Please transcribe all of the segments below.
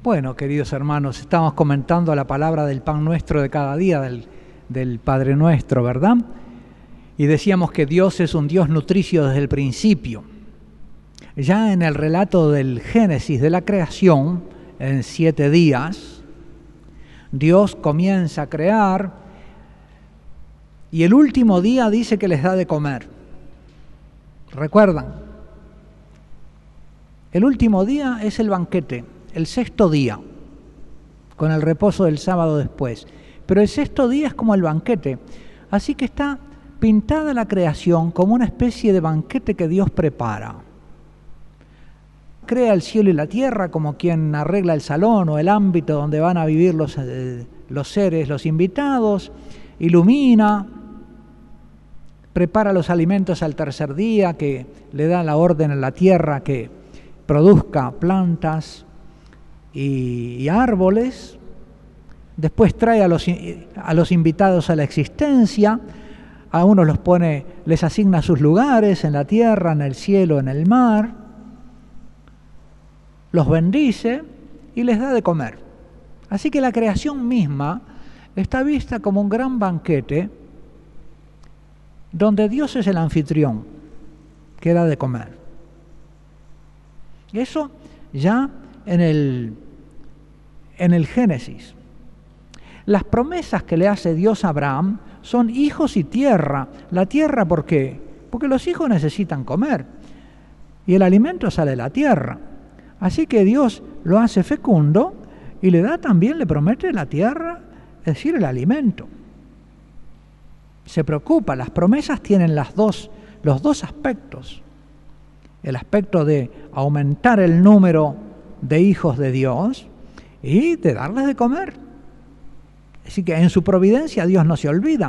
Bueno, queridos hermanos, estamos comentando la palabra del pan nuestro de cada día, del Padre Nuestro, ¿verdad? Y decíamos que Dios es un Dios nutricio desde el principio. Ya en el relato del Génesis de la creación, en 7 días, Dios comienza a crear y el último día dice que les da de comer. ¿Recuerdan? El último día es el banquete, el 6.º día, con el reposo del sábado después. Pero el 6.º día es como el banquete. Así que está pintada la creación como una especie de banquete que Dios prepara. Crea el cielo y la tierra como quien arregla el salón o el ámbito donde van a vivir los seres, los invitados, ilumina, prepara los alimentos al 3.er día, que le da la orden a la tierra que produzca plantas y árboles. Después trae a los invitados a la existencia, a unos los pone, les asigna sus lugares en la tierra, en el cielo, en el mar, los bendice y les da de comer. Así que la creación misma está vista como un gran banquete donde Dios es el anfitrión que da de comer. Y eso ya en el Génesis. Las promesas que le hace Dios a Abraham son hijos y tierra. La tierra, ¿por qué? Porque los hijos necesitan comer y el alimento sale de la tierra. Así que Dios lo hace fecundo y le promete la tierra, es decir, el alimento. Se preocupa, las promesas tienen los dos aspectos. El aspecto de aumentar el número de hijos de Dios y de darles de comer. Así que en su providencia Dios no se olvida.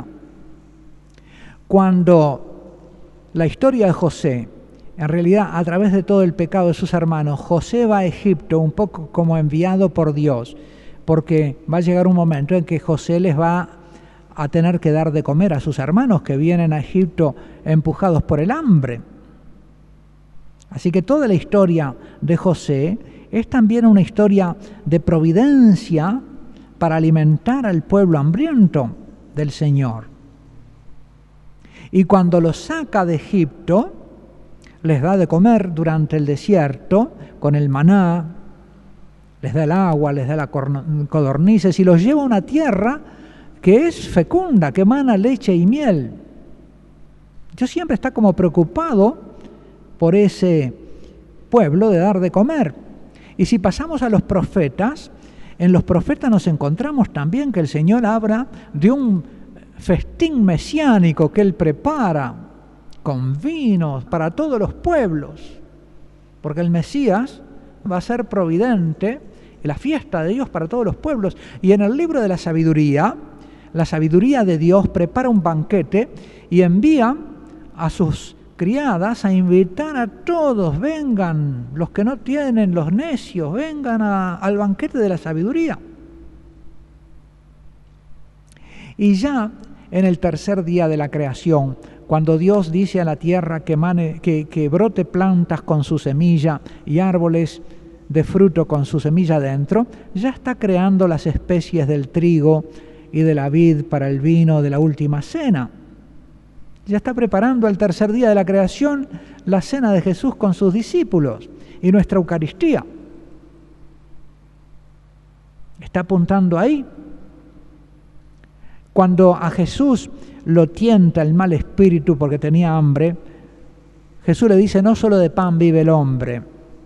Cuando la historia de José, en realidad a través de todo el pecado de sus hermanos, José va a Egipto un poco como enviado por Dios, porque va a llegar un momento en que José les va a tener que dar de comer a sus hermanos que vienen a Egipto empujados por el hambre. Así que toda la historia de José es también una historia de providencia para alimentar al pueblo hambriento del Señor. Y cuando los saca de Egipto, les da de comer durante el desierto con el maná, les da el agua, les da la codornices y los lleva a una tierra que es fecunda, que emana leche y miel. Dios siempre está como preocupado por ese pueblo de dar de comer. Y si pasamos a los profetas, en los profetas nos encontramos también que el Señor habla de un festín mesiánico que Él prepara con vinos para todos los pueblos, porque el Mesías va a ser providente, la fiesta de Dios para todos los pueblos. Y en el libro de la sabiduría de Dios prepara un banquete y envía a sus criadas a invitar a todos, vengan, los que no tienen, los necios, vengan al banquete de la sabiduría. Y ya en el 3.er día de la creación, cuando Dios dice a la tierra que brote plantas con su semilla y árboles de fruto con su semilla dentro, ya está creando las especies del trigo y de la vid para el vino de la última cena. Ya está preparando al 3.er día de la creación la cena de Jesús con sus discípulos y nuestra Eucaristía. Está apuntando ahí. Cuando a Jesús lo tienta el mal espíritu porque tenía hambre, Jesús le dice, no solo de pan vive el hombre.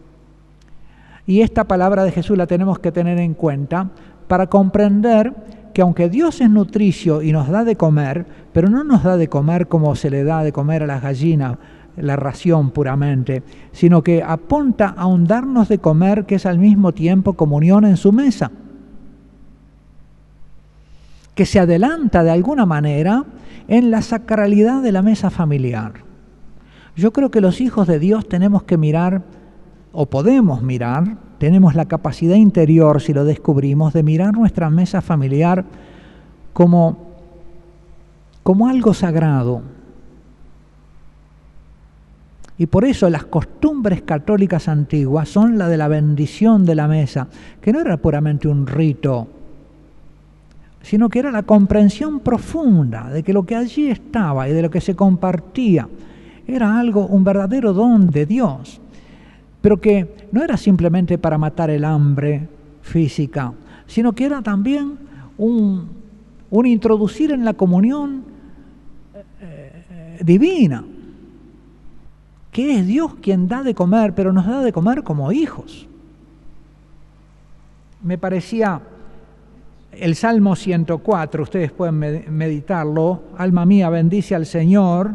Y esta palabra de Jesús la tenemos que tener en cuenta para comprender que aunque Dios es nutricio y nos da de comer, pero no nos da de comer como se le da de comer a las gallinas, la ración puramente, sino que apunta a un darnos de comer que es al mismo tiempo comunión en su mesa, que se adelanta de alguna manera en la sacralidad de la mesa familiar. Yo creo que los hijos de Dios tenemos que mirar, o podemos mirar, tenemos la capacidad interior, si lo descubrimos, de mirar nuestra mesa familiar como algo sagrado. Y por eso las costumbres católicas antiguas son la de la bendición de la mesa, que no era puramente un rito, sino que era la comprensión profunda de que lo que allí estaba y de lo que se compartía era algo, un verdadero don de Dios, pero que no era simplemente para matar el hambre física, sino que era también un introducir en la comunión divina, que es Dios quien da de comer, pero nos da de comer como hijos. Me parecía el Salmo 104, ustedes pueden meditarlo, alma mía, bendice al Señor.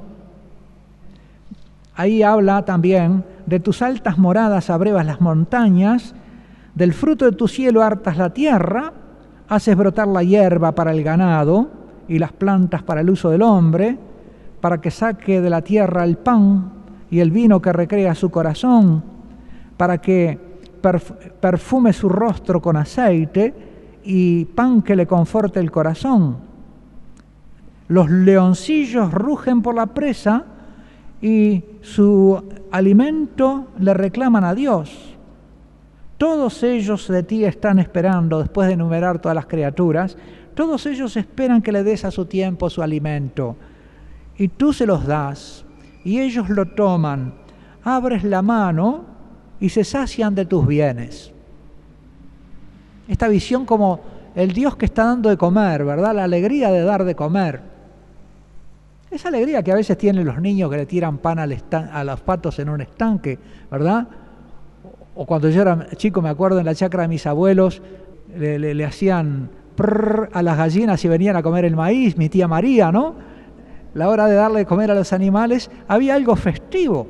Ahí habla también, de tus altas moradas abrevas las montañas, del fruto de tu cielo hartas la tierra, haces brotar la hierba para el ganado y las plantas para el uso del hombre, para que saque de la tierra el pan y el vino que recrea su corazón, para que perfume su rostro con aceite y pan que le conforte el corazón. Los leoncillos rugen por la presa y su alimento le reclaman a Dios. Todos ellos de ti están esperando, después de enumerar todas las criaturas, todos ellos esperan que le des a su tiempo su alimento, y tú se los das, y ellos lo toman, abres la mano y se sacian de tus bienes. Esta visión como el Dios que está dando de comer, ¿verdad? La alegría de dar de comer. Esa alegría que a veces tienen los niños que le tiran pan a los patos en un estanque, ¿verdad? O cuando yo era chico, me acuerdo en la chacra de mis abuelos, le hacían prrr a las gallinas y venían a comer el maíz, mi tía María, ¿no? La hora de darle de comer a los animales, había algo festivo,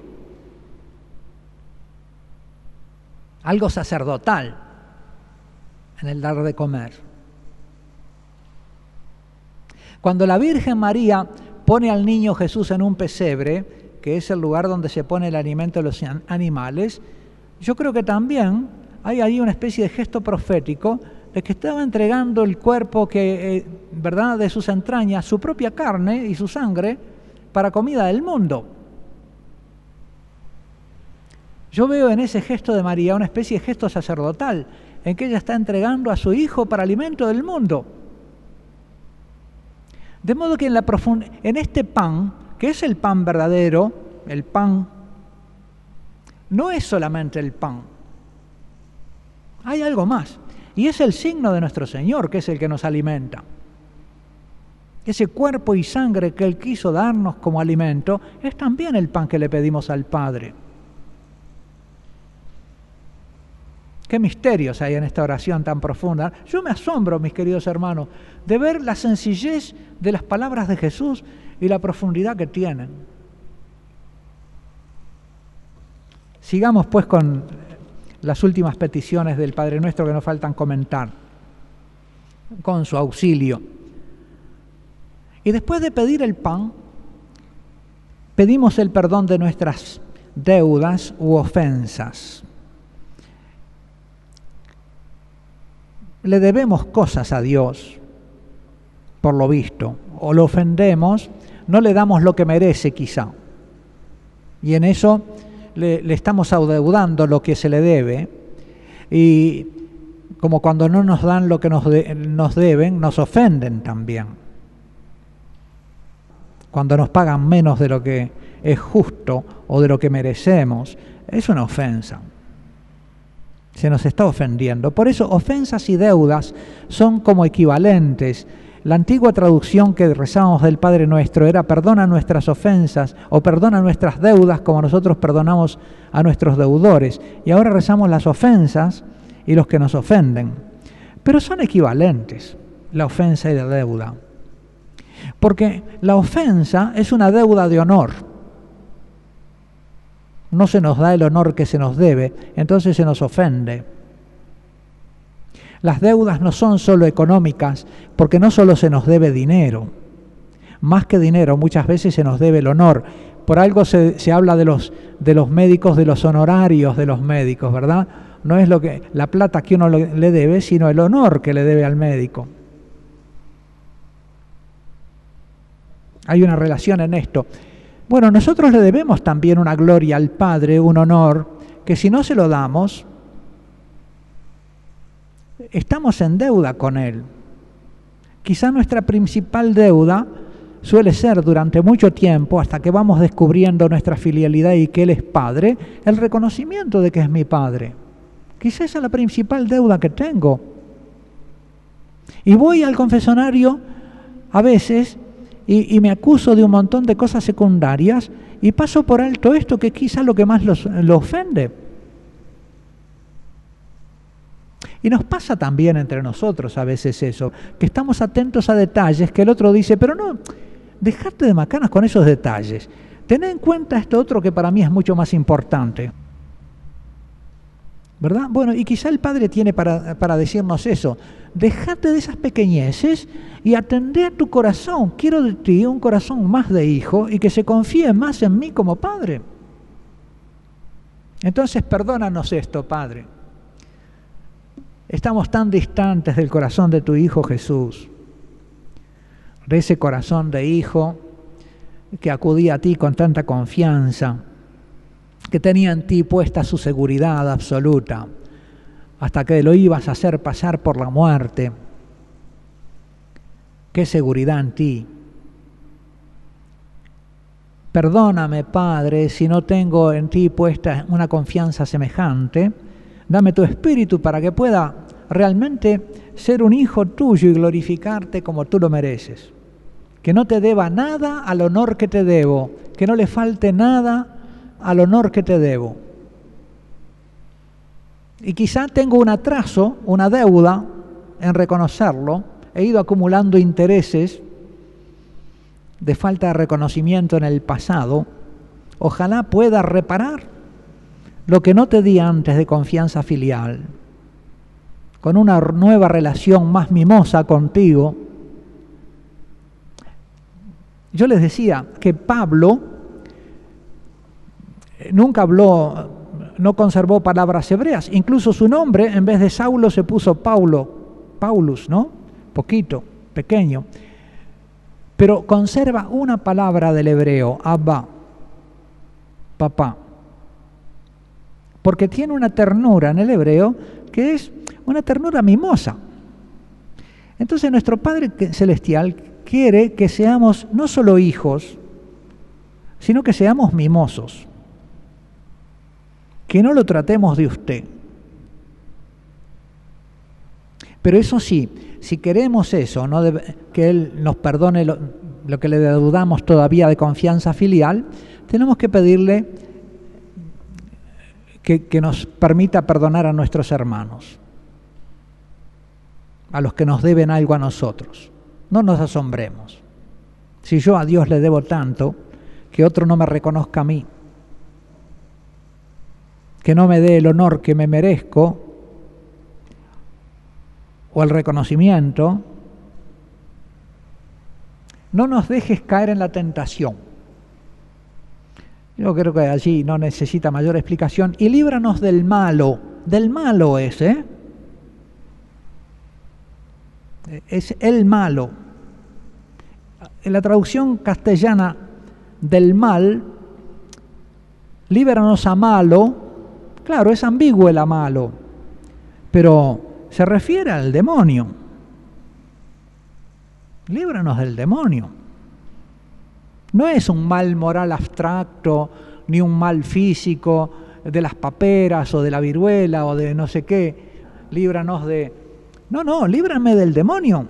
algo sacerdotal en el dar de comer. Cuando la Virgen María pone al niño Jesús en un pesebre, que es el lugar donde se pone el alimento de los animales, yo creo que también hay ahí una especie de gesto profético de que estaba entregando el cuerpo que, ¿verdad?, de sus entrañas, su propia carne y su sangre para comida del mundo. Yo veo en ese gesto de María una especie de gesto sacerdotal, en que ella está entregando a su hijo para alimento del mundo. De modo que en este pan, que es el pan verdadero, el pan no es solamente el pan, hay algo más, y es el signo de nuestro Señor, que es el que nos alimenta. Ese cuerpo y sangre que Él quiso darnos como alimento es también el pan que le pedimos al Padre. Qué misterios hay en esta oración tan profunda. Yo me asombro, mis queridos hermanos, de ver la sencillez de las palabras de Jesús y la profundidad que tienen. Sigamos pues con las últimas peticiones del Padre Nuestro que nos faltan comentar, con su auxilio. Y después de pedir el pan, pedimos el perdón de nuestras deudas u ofensas. Le debemos cosas a Dios, por lo visto, o lo ofendemos, no le damos lo que merece quizá, y en eso le estamos adeudando lo que se le debe, y como cuando no nos dan lo que nos deben, nos ofenden también. Cuando nos pagan menos de lo que es justo o de lo que merecemos, es una ofensa. Se nos está ofendiendo. Por eso ofensas y deudas son como equivalentes. La antigua traducción que rezábamos del Padre Nuestro era perdona nuestras ofensas o perdona nuestras deudas como nosotros perdonamos a nuestros deudores. Y ahora rezamos las ofensas y los que nos ofenden. Pero son equivalentes, la ofensa y la deuda. Porque la ofensa es una deuda de honor. No se nos da el honor que se nos debe, entonces se nos ofende. Las deudas no son solo económicas, porque no solo se nos debe dinero. Más que dinero, muchas veces se nos debe el honor. Por algo se habla de los médicos, de los honorarios de los médicos, ¿verdad? No es la plata que uno le debe, sino el honor que le debe al médico. Hay una relación en esto. Bueno, nosotros le debemos también una gloria al Padre, un honor, que si no se lo damos, estamos en deuda con Él. Quizá nuestra principal deuda suele ser durante mucho tiempo, hasta que vamos descubriendo nuestra filialidad y que Él es Padre, el reconocimiento de que es mi Padre. Quizá esa es la principal deuda que tengo. Y voy al confesionario a veces y me acuso de un montón de cosas secundarias y paso por alto esto que quizá lo que más lo ofende. Y nos pasa también entre nosotros a veces eso, que estamos atentos a detalles que el otro dice, pero no, dejate de macanas con esos detalles. Tened en cuenta esto otro que para mí es mucho más importante. ¿Verdad? Bueno, y quizá el Padre tiene para decirnos eso. Dejate de esas pequeñeces y atendé a tu corazón. Quiero de ti un corazón más de hijo y que se confíe más en mí como Padre. Entonces, perdónanos esto, Padre. Estamos tan distantes del corazón de tu Hijo Jesús, de ese corazón de hijo que acudía a ti con tanta confianza, que tenía en ti puesta su seguridad absoluta, hasta que lo ibas a hacer pasar por la muerte. ¡Qué seguridad en ti! Perdóname, Padre, si no tengo en ti puesta una confianza semejante. Dame tu espíritu para que pueda realmente ser un hijo tuyo y glorificarte como tú lo mereces. Que no te deba nada al honor que te debo, que no le falte nada al honor que te debo. Y quizá tengo un atraso, una deuda en reconocerlo. He ido acumulando intereses de falta de reconocimiento en el pasado. Ojalá pueda reparar lo que no te di antes de confianza filial, con una nueva relación más mimosa contigo. Yo les decía que Pablo nunca habló, no conservó palabras hebreas, incluso su nombre en vez de Saulo se puso Paulus, ¿no? Poquito, pequeño, pero conserva una palabra del hebreo, Abba, papá, porque tiene una ternura en el hebreo que es una ternura mimosa. Entonces nuestro Padre Celestial quiere que seamos no solo hijos, sino que seamos mimosos, que no lo tratemos de usted. Pero eso sí, si queremos eso, no que Él nos perdone lo que le dudamos todavía de confianza filial, tenemos que pedirle que nos permita perdonar a nuestros hermanos, a los que nos deben algo a nosotros. No nos asombremos. Si yo a Dios le debo tanto, que otro no me reconozca a mí, que no me dé el honor que me merezco o el reconocimiento, no nos dejes caer en la tentación. Yo creo que allí no necesita mayor explicación. Y líbranos del malo ese. Es el malo. En la traducción castellana del mal, líbranos a malo, claro, es ambiguo el a malo, pero se refiere al demonio. Líbranos del demonio. No es un mal moral abstracto, ni un mal físico de las paperas o de la viruela o de no sé qué. Líbranos de... No, líbrame del demonio.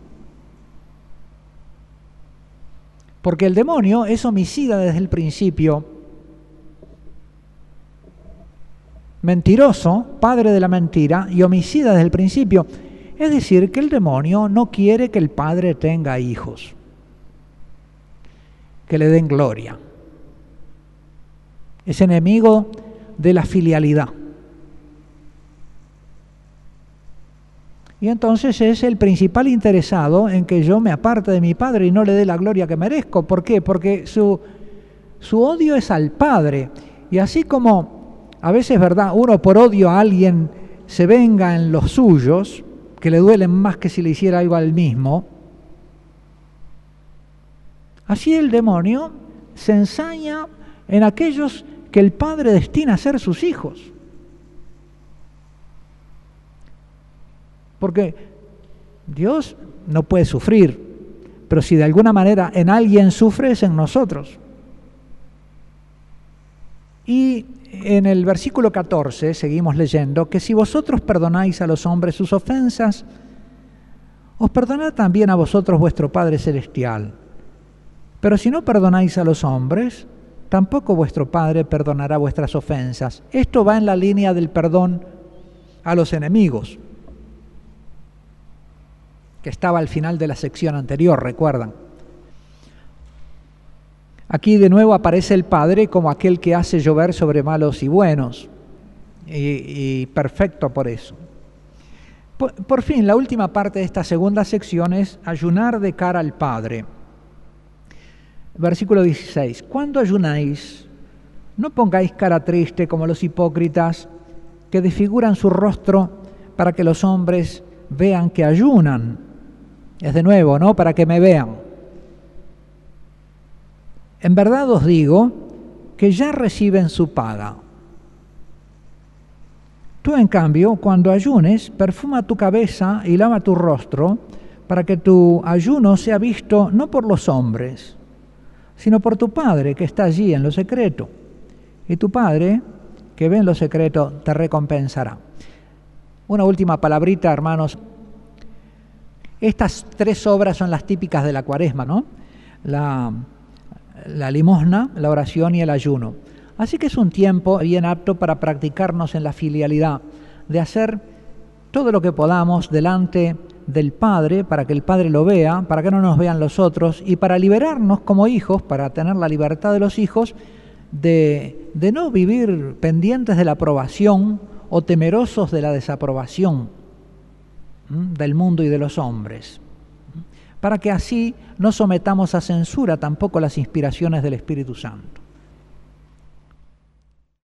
Porque el demonio es homicida desde el principio. Mentiroso, padre de la mentira, y homicida desde el principio. Es decir, que el demonio no quiere que el padre tenga hijos, que le den gloria. Es enemigo de la filialidad. Y entonces es el principal interesado en que yo me aparte de mi padre y no le dé la gloria que merezco. ¿Por qué? Porque su odio es al padre. Y así como a veces, ¿verdad?, uno por odio a alguien se venga en los suyos, que le duelen más que si le hiciera algo al mismo, así el demonio se ensaña en aquellos que el Padre destina a ser sus hijos. Porque Dios no puede sufrir, pero si de alguna manera en alguien sufre es en nosotros. Y en el versículo 14 seguimos leyendo que si vosotros perdonáis a los hombres sus ofensas, os perdonará también a vosotros vuestro Padre Celestial. Pero si no perdonáis a los hombres, tampoco vuestro Padre perdonará vuestras ofensas. Esto va en la línea del perdón a los enemigos, que estaba al final de la sección anterior, ¿recuerdan? Aquí de nuevo aparece el Padre como aquel que hace llover sobre malos y buenos, y perfecto por eso. Por fin, la última parte de esta segunda sección es ayunar de cara al Padre. Versículo 16. Cuando ayunáis, no pongáis cara triste como los hipócritas, que desfiguran su rostro para que los hombres vean que ayunan. Es de nuevo, ¿no? Para que me vean. En verdad os digo que ya reciben su paga. Tú, en cambio, cuando ayunes, perfuma tu cabeza y lava tu rostro, para que tu ayuno sea visto no por los hombres, sino por tu Padre que está allí en lo secreto. Y tu Padre, que ve en lo secreto, te recompensará. Una última palabrita, hermanos. Estas tres obras son las típicas de la Cuaresma, ¿no? La limosna, la oración y el ayuno. Así que es un tiempo bien apto para practicarnos en la filialidad, de hacer todo lo que podamos delante del Padre, para que el Padre lo vea, para que no nos vean los otros, y para liberarnos como hijos, para tener la libertad de los hijos, de no vivir pendientes de la aprobación o temerosos de la desaprobación del mundo y de los hombres, para que así no sometamos a censura tampoco las inspiraciones del Espíritu Santo.